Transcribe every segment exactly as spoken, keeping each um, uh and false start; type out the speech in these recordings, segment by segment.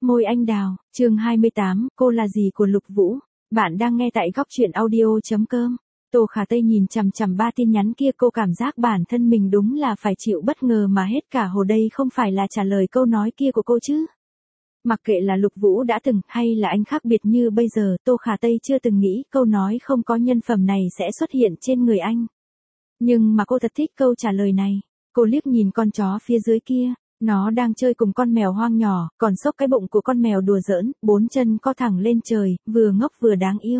Môi anh đào, chương hai mươi tám, cô là gì của Lục Vũ. Bạn đang nghe tại góc truyện audio.com. Tô Khả Tây nhìn chằm chằm ba tin nhắn kia, cô cảm giác bản thân mình đúng là phải chịu bất ngờ mà hết cả hồ, đây không phải là trả lời câu nói kia của cô chứ. Mặc kệ là Lục Vũ đã từng hay là anh khác biệt như bây giờ, Tô Khả Tây chưa từng nghĩ câu nói không có nhân phẩm này sẽ xuất hiện trên người anh. Nhưng mà cô thật thích câu trả lời này. Cô liếc nhìn con chó phía dưới kia. Nó đang chơi cùng con mèo hoang nhỏ, còn xốc cái bụng của con mèo đùa giỡn, bốn chân co thẳng lên trời, vừa ngốc vừa đáng yêu.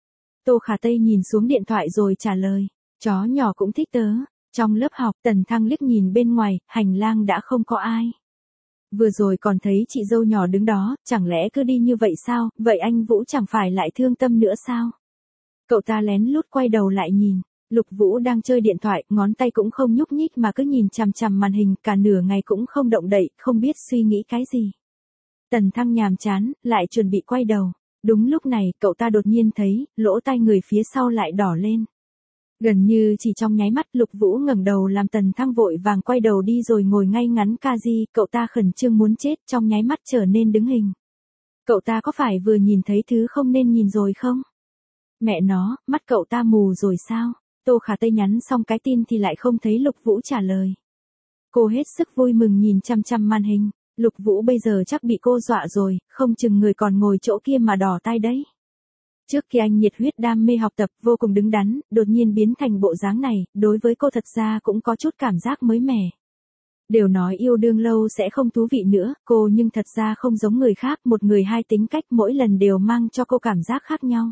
Tô Khả Tây nhìn xuống điện thoại rồi trả lời, chó nhỏ cũng thích tớ. Trong lớp học, Tần Thăng liếc nhìn bên ngoài, hành lang đã không có ai. Vừa rồi còn thấy chị dâu nhỏ đứng đó, chẳng lẽ cứ đi như vậy sao, vậy anh Vũ chẳng phải lại thương tâm nữa sao? Cậu ta lén lút quay đầu lại nhìn. Lục Vũ đang chơi điện thoại, ngón tay cũng không nhúc nhích mà cứ nhìn chằm chằm màn hình, cả nửa ngày cũng không động đậy, không biết suy nghĩ cái gì. Tần Thăng nhàm chán, lại chuẩn bị quay đầu. Đúng lúc này, cậu ta đột nhiên thấy, lỗ tai người phía sau lại đỏ lên. Gần như chỉ trong nháy mắt, Lục Vũ ngẩng đầu làm Tần Thăng vội vàng quay đầu đi rồi ngồi ngay ngắn ca di, cậu ta khẩn trương muốn chết, trong nháy mắt trở nên đứng hình. Cậu ta có phải vừa nhìn thấy thứ không nên nhìn rồi không? Mẹ nó, mắt cậu ta mù rồi sao? Tô Khả Tây nhắn xong cái tin thì lại không thấy Lục Vũ trả lời. Cô hết sức vui mừng nhìn chăm chăm màn hình. Lục Vũ bây giờ chắc bị cô dọa rồi, không chừng người còn ngồi chỗ kia mà đỏ tai đấy. Trước khi anh nhiệt huyết đam mê học tập, vô cùng đứng đắn, đột nhiên biến thành bộ dáng này, đối với cô thật ra cũng có chút cảm giác mới mẻ. Đều nói yêu đương lâu sẽ không thú vị nữa, cô nhưng thật ra không giống người khác, một người hai tính cách mỗi lần đều mang cho cô cảm giác khác nhau.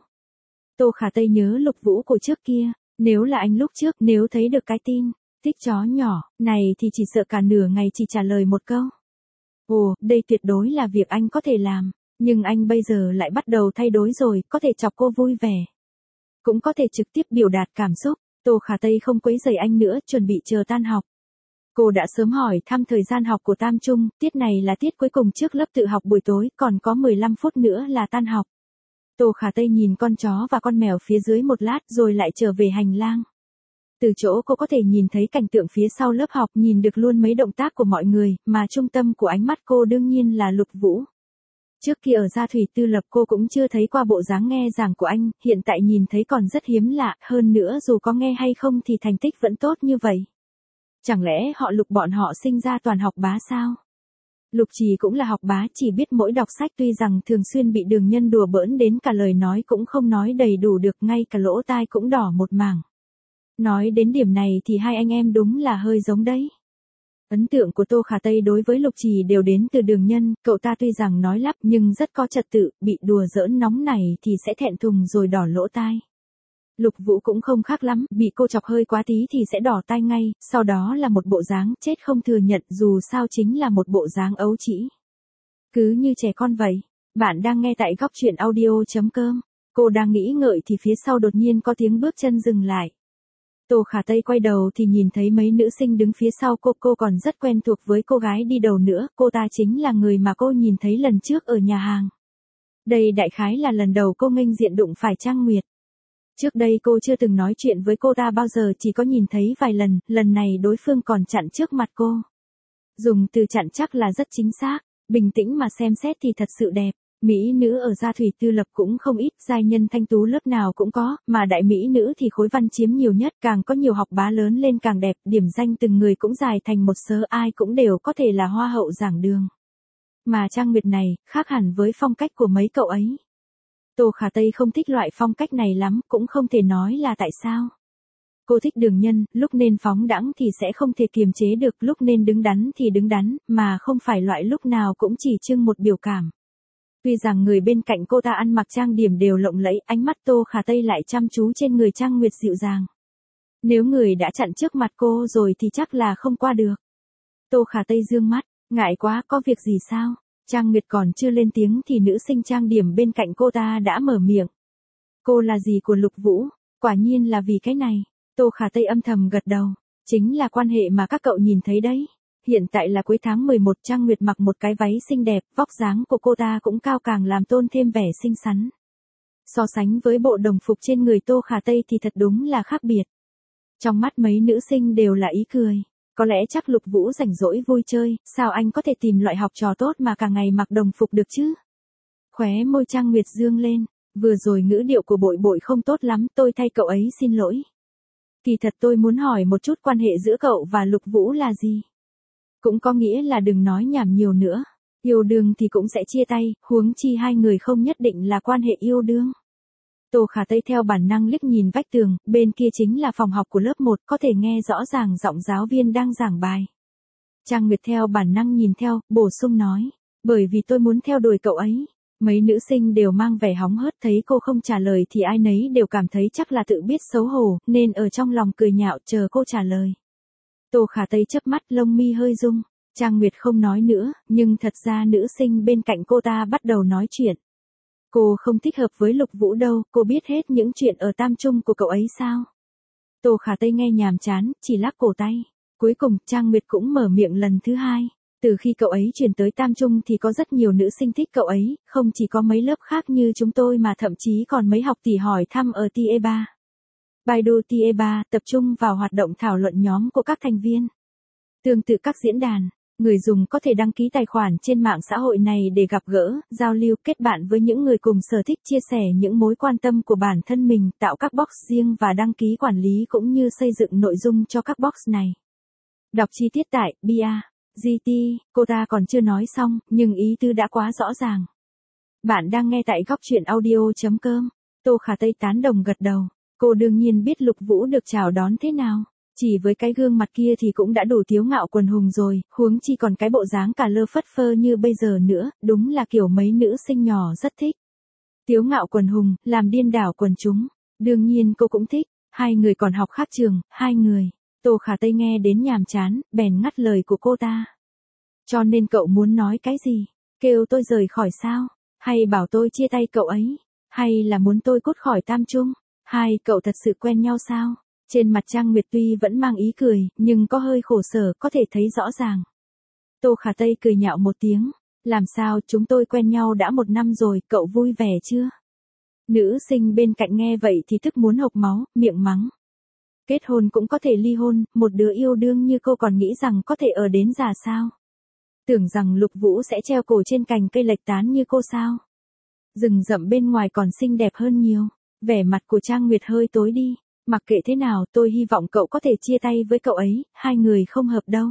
Tô Khả Tây nhớ Lục Vũ của trước kia. Nếu là anh lúc trước, nếu thấy được cái tin, thích chó nhỏ, này thì chỉ sợ cả nửa ngày chỉ trả lời một câu. Ồ, đây tuyệt đối là việc anh có thể làm, nhưng anh bây giờ lại bắt đầu thay đổi rồi, có thể chọc cô vui vẻ. Cũng có thể trực tiếp biểu đạt cảm xúc. Tô Khả Tây không quấy rầy anh nữa, chuẩn bị chờ tan học. Cô đã sớm hỏi thăm thời gian học của Tam Trung, tiết này là tiết cuối cùng trước lớp tự học buổi tối, còn có mười lăm phút nữa là tan học. Tô Khả Tây nhìn con chó và con mèo phía dưới một lát rồi lại trở về hành lang. Từ chỗ cô có thể nhìn thấy cảnh tượng phía sau lớp học, nhìn được luôn mấy động tác của mọi người, mà trung tâm của ánh mắt cô đương nhiên là Lục Vũ. Trước khi ở Gia Thủy Tư Lập cô cũng chưa thấy qua bộ dáng nghe giảng của anh, hiện tại nhìn thấy còn rất hiếm lạ, hơn nữa dù có nghe hay không thì thành tích vẫn tốt như vậy. Chẳng lẽ họ Lục bọn họ sinh ra toàn học bá sao? Lục Trì cũng là học bá, chỉ biết mỗi đọc sách, tuy rằng thường xuyên bị Đường Nhân đùa bỡn đến cả lời nói cũng không nói đầy đủ được, ngay cả lỗ tai cũng đỏ một mảng. Nói đến điểm này thì hai anh em đúng là hơi giống đấy. Ấn tượng của Tô Khả Tây đối với Lục Trì đều đến từ Đường Nhân, cậu ta tuy rằng nói lắp nhưng rất có trật tự, bị đùa giỡn nóng này thì sẽ thẹn thùng rồi đỏ lỗ tai. Lục Vũ cũng không khác lắm, bị cô chọc hơi quá tí thì sẽ đỏ tai ngay, sau đó là một bộ dáng chết không thừa nhận, dù sao chính là một bộ dáng ấu trĩ. Cứ như trẻ con vậy. Bạn đang nghe tại góc truyện audio.com. Cô đang nghĩ ngợi thì phía sau đột nhiên có tiếng bước chân dừng lại. Tô Khả Tây quay đầu thì nhìn thấy mấy nữ sinh đứng phía sau cô, cô còn rất quen thuộc với cô gái đi đầu nữa, cô ta chính là người mà cô nhìn thấy lần trước ở nhà hàng. Đây đại khái là lần đầu cô nghênh diện đụng phải Trang Nguyệt. Trước đây cô chưa từng nói chuyện với cô ta bao giờ, chỉ có nhìn thấy vài lần, lần này đối phương còn chặn trước mặt cô. Dùng từ chặn chắc là rất chính xác, bình tĩnh mà xem xét thì thật sự đẹp. Mỹ nữ ở Gia Thủy Tư Lập cũng không ít, giai nhân thanh tú lớp nào cũng có, mà đại mỹ nữ thì khối văn chiếm nhiều nhất, càng có nhiều học bá lớn lên càng đẹp, điểm danh từng người cũng dài thành một sớ, ai cũng đều có thể là hoa hậu giảng đường. Mà Trang Nguyệt này, khác hẳn với phong cách của mấy cậu ấy. Tô Khả Tây không thích loại phong cách này lắm, cũng không thể nói là tại sao. Cô thích Đường Nhân, lúc nên phóng đãng thì sẽ không thể kiềm chế được, lúc nên đứng đắn thì đứng đắn, mà không phải loại lúc nào cũng chỉ trưng một biểu cảm. Tuy rằng người bên cạnh cô ta ăn mặc trang điểm đều lộng lẫy, ánh mắt Tô Khả Tây lại chăm chú trên người Trang Nguyệt dịu dàng. Nếu người đã chặn trước mặt cô rồi thì chắc là không qua được. Tô Khả Tây dương mắt, ngại quá, có việc gì sao? Trang Nguyệt còn chưa lên tiếng thì nữ sinh trang điểm bên cạnh cô ta đã mở miệng. Cô là gì của Lục Vũ? Quả nhiên là vì cái này. Tô Khả Tây âm thầm gật đầu. Chính là quan hệ mà các cậu nhìn thấy đấy. Hiện tại là cuối tháng mười một, Trang Nguyệt mặc một cái váy xinh đẹp, vóc dáng của cô ta cũng cao, càng làm tôn thêm vẻ xinh xắn. So sánh với bộ đồng phục trên người Tô Khả Tây thì thật đúng là khác biệt. Trong mắt mấy nữ sinh đều là ý cười. Có lẽ chắc Lục Vũ rảnh rỗi vui chơi, sao anh có thể tìm loại học trò tốt mà cả ngày mặc đồng phục được chứ? Khóe môi Trang Nguyệt dương lên, vừa rồi ngữ điệu của Bội Bội không tốt lắm, tôi thay cậu ấy xin lỗi. Kỳ thật tôi muốn hỏi một chút quan hệ giữa cậu và Lục Vũ là gì? Cũng có nghĩa là đừng nói nhảm nhiều nữa. Yêu đương thì cũng sẽ chia tay, huống chi hai người không nhất định là quan hệ yêu đương. Tô Khả Tây theo bản năng liếc nhìn vách tường, bên kia chính là phòng học của lớp một, có thể nghe rõ ràng giọng giáo viên đang giảng bài. Trang Nguyệt theo bản năng nhìn theo, bổ sung nói, bởi vì tôi muốn theo đuổi cậu ấy. Mấy nữ sinh đều mang vẻ hóng hớt, thấy cô không trả lời thì ai nấy đều cảm thấy chắc là tự biết xấu hổ, nên ở trong lòng cười nhạo chờ cô trả lời. Tô Khả Tây chớp mắt, lông mi hơi rung. Trang Nguyệt không nói nữa, nhưng thật ra nữ sinh bên cạnh cô ta bắt đầu nói chuyện. Cô không thích hợp với Lục Vũ đâu, cô biết hết những chuyện ở tam trung của cậu ấy sao? Tô Khả Tây nghe nhàm chán, chỉ lắc cổ tay. Cuối cùng, Trang Nguyệt cũng mở miệng lần thứ hai. Từ khi cậu ấy chuyển tới tam trung thì có rất nhiều nữ sinh thích cậu ấy, không chỉ có mấy lớp khác như chúng tôi mà thậm chí còn mấy học tỷ hỏi thăm ở T E ba. Baidu T E ba tập trung vào hoạt động thảo luận nhóm của các thành viên. Tương tự các diễn đàn, người dùng có thể đăng ký tài khoản trên mạng xã hội này để gặp gỡ, giao lưu, kết bạn với những người cùng sở thích, chia sẻ những mối quan tâm của bản thân mình, tạo các box riêng và đăng ký quản lý cũng như xây dựng nội dung cho các box này. Đọc chi tiết tại bia giê tê, cô ta còn chưa nói xong, nhưng ý tứ đã quá rõ ràng. Bạn đang nghe tại góc truyện audio chấm com. Tô Khả Tây tán đồng gật đầu. Cô đương nhiên biết Lục Vũ được chào đón thế nào. Chỉ với cái gương mặt kia thì cũng đã đủ tiếu ngạo quần hùng rồi, huống chi còn cái bộ dáng cả lơ phất phơ như bây giờ nữa, đúng là kiểu mấy nữ sinh nhỏ rất thích. Tiếu ngạo quần hùng, làm điên đảo quần chúng. Đương nhiên cô cũng thích, hai người còn học khác trường, hai người. Tô Khả Tây nghe đến nhàm chán, bèn ngắt lời của cô ta. Cho nên cậu muốn nói cái gì? Kêu tôi rời khỏi sao? Hay bảo tôi chia tay cậu ấy? Hay là muốn tôi cút khỏi tam trung? Hai cậu thật sự quen nhau sao? Trên mặt Trang Nguyệt tuy vẫn mang ý cười, nhưng có hơi khổ sở, có thể thấy rõ ràng. Tô Khả Tây cười nhạo một tiếng. Làm sao, chúng tôi quen nhau đã một năm rồi, cậu vui vẻ chưa? Nữ sinh bên cạnh nghe vậy thì tức muốn hộc máu, miệng mắng. Kết hôn cũng có thể ly hôn, một đứa yêu đương như cô còn nghĩ rằng có thể ở đến già sao? Tưởng rằng Lục Vũ sẽ treo cổ trên cành cây lệch tán như cô sao? Rừng rậm bên ngoài còn xinh đẹp hơn nhiều. Vẻ mặt của Trang Nguyệt hơi tối đi. Mặc kệ thế nào, tôi hy vọng cậu có thể chia tay với cậu ấy, hai người không hợp đâu.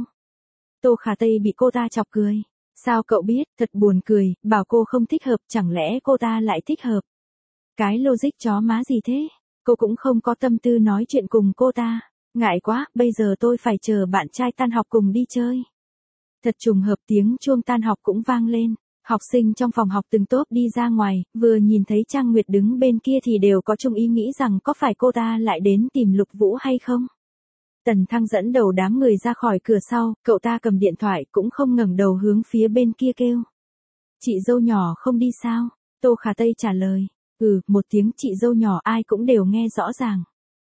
Tô Khả Tây bị cô ta chọc cười. Sao cậu biết, thật buồn cười, bảo cô không thích hợp, chẳng lẽ cô ta lại thích hợp? Cái logic chó má gì thế? Cô cũng không có tâm tư nói chuyện cùng cô ta. Ngại quá, bây giờ tôi phải chờ bạn trai tan học cùng đi chơi. Thật trùng hợp, tiếng chuông tan học cũng vang lên. Học sinh trong phòng học từng tốp đi ra ngoài, vừa nhìn thấy Trang Nguyệt đứng bên kia thì đều có chung ý nghĩ rằng có phải cô ta lại đến tìm Lục Vũ hay không. Tần Thăng dẫn đầu đám người ra khỏi cửa sau, cậu ta cầm điện thoại cũng không ngẩng đầu hướng phía bên kia kêu. Chị dâu nhỏ không đi sao? Tô Khả Tây trả lời. Ừ, một tiếng chị dâu nhỏ ai cũng đều nghe rõ ràng.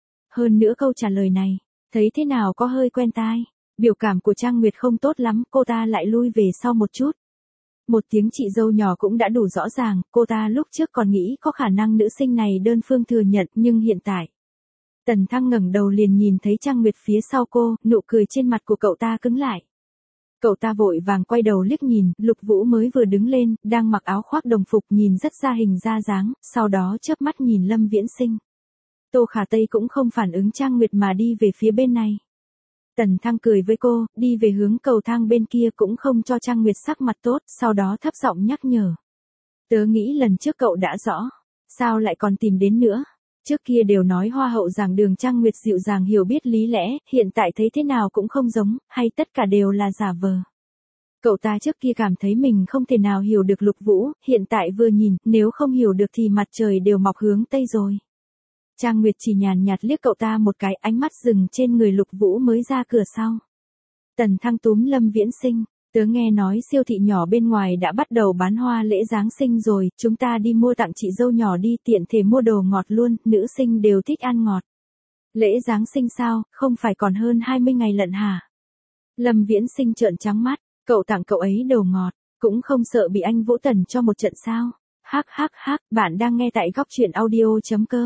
Hơn nữa câu trả lời này, thấy thế nào có hơi quen tai. Biểu cảm của Trang Nguyệt không tốt lắm, cô ta lại lui về sau một chút. Một tiếng chị dâu nhỏ cũng đã đủ rõ ràng, cô ta lúc trước còn nghĩ có khả năng nữ sinh này đơn phương thừa nhận, nhưng hiện tại. Tần Thăng ngẩng đầu liền nhìn thấy Trang Nguyệt phía sau cô, nụ cười trên mặt của cậu ta cứng lại. Cậu ta vội vàng quay đầu liếc nhìn, Lục Vũ mới vừa đứng lên, đang mặc áo khoác đồng phục nhìn rất ra hình ra dáng, sau đó chớp mắt nhìn Lâm Viễn Sinh. Tô Khả Tây cũng không phản ứng Trang Nguyệt mà đi về phía bên này. Tần Thăng cười với cô, đi về hướng cầu thang bên kia cũng không cho Trang Nguyệt sắc mặt tốt, sau đó thấp giọng nhắc nhở. Tớ nghĩ lần trước cậu đã rõ, sao lại còn tìm đến nữa? Trước kia đều nói hoa hậu giảng đường Trang Nguyệt dịu dàng hiểu biết lý lẽ, hiện tại thấy thế nào cũng không giống, hay tất cả đều là giả vờ. Cậu ta trước kia cảm thấy mình không thể nào hiểu được Lục Vũ, hiện tại vừa nhìn, nếu không hiểu được thì mặt trời đều mọc hướng Tây rồi. Trang Nguyệt chỉ nhàn nhạt liếc cậu ta một cái, ánh mắt dừng trên người Lục Vũ mới ra cửa sau. Tần Thăng túm Lâm Viễn Sinh, tớ nghe nói siêu thị nhỏ bên ngoài đã bắt đầu bán hoa lễ Giáng sinh rồi, chúng ta đi mua tặng chị dâu nhỏ đi, tiện thể mua đồ ngọt luôn, nữ sinh đều thích ăn ngọt. Lễ Giáng sinh sao, không phải còn hơn hai mươi ngày lận hả? Lâm Viễn Sinh trợn trắng mắt, cậu tặng cậu ấy đồ ngọt, cũng không sợ bị anh Vũ Tần cho một trận sao? Hắc hắc hắc, bạn đang nghe tại góc truyện audio chấm com.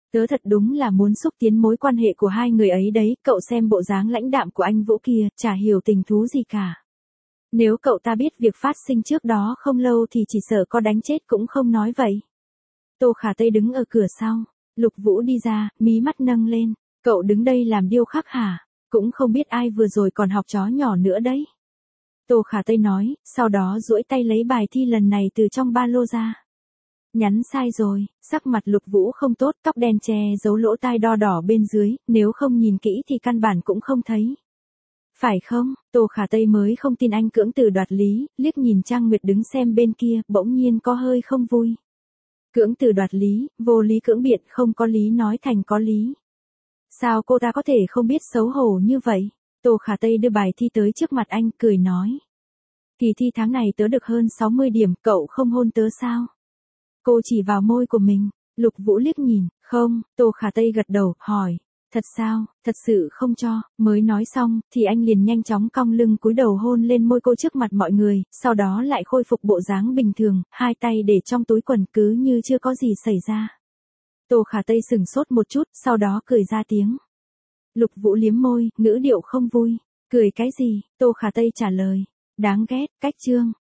Tớ thật đúng là muốn xúc tiến mối quan hệ của hai người ấy đấy, cậu xem bộ dáng lãnh đạm của anh Vũ kia, chả hiểu tình thú gì cả. Nếu cậu ta biết việc phát sinh trước đó không lâu thì chỉ sợ có đánh chết cũng không nói vậy. Tô Khả Tây đứng ở cửa sau, Lục Vũ đi ra, mí mắt nâng lên, cậu đứng đây làm điêu khắc hả? Cũng không biết ai vừa rồi còn học chó nhỏ nữa đấy. Tô Khả Tây nói, sau đó duỗi tay lấy bài thi lần này từ trong ba lô ra. Nhắn sai rồi, sắc mặt Lục Vũ không tốt, tóc đen che giấu lỗ tai đo đỏ bên dưới, nếu không nhìn kỹ thì căn bản cũng không thấy. Phải không? Tô Khả Tây mới không tin anh cưỡng từ đoạt lý, liếc nhìn Trang Nguyệt đứng xem bên kia, bỗng nhiên có hơi không vui. Cưỡng từ đoạt lý, vô lý cưỡng biện, không có lý nói thành có lý. Sao cô ta có thể không biết xấu hổ như vậy? Tô Khả Tây đưa bài thi tới trước mặt anh, cười nói. Kỳ thi tháng này tớ được hơn sáu mươi điểm, cậu không hôn tớ sao? Cô chỉ vào môi của mình, Lục Vũ liếc nhìn, không, Tô Khả Tây gật đầu, hỏi. Thật sao, thật sự không cho, mới nói xong, thì anh liền nhanh chóng cong lưng cúi đầu hôn lên môi cô trước mặt mọi người, sau đó lại khôi phục bộ dáng bình thường, hai tay để trong túi quần cứ như chưa có gì xảy ra. Tô Khả Tây sửng sốt một chút, sau đó cười ra tiếng. Lục Vũ liếm môi, ngữ điệu không vui, cười cái gì, Tô Khả Tây trả lời, đáng ghét, cách chương.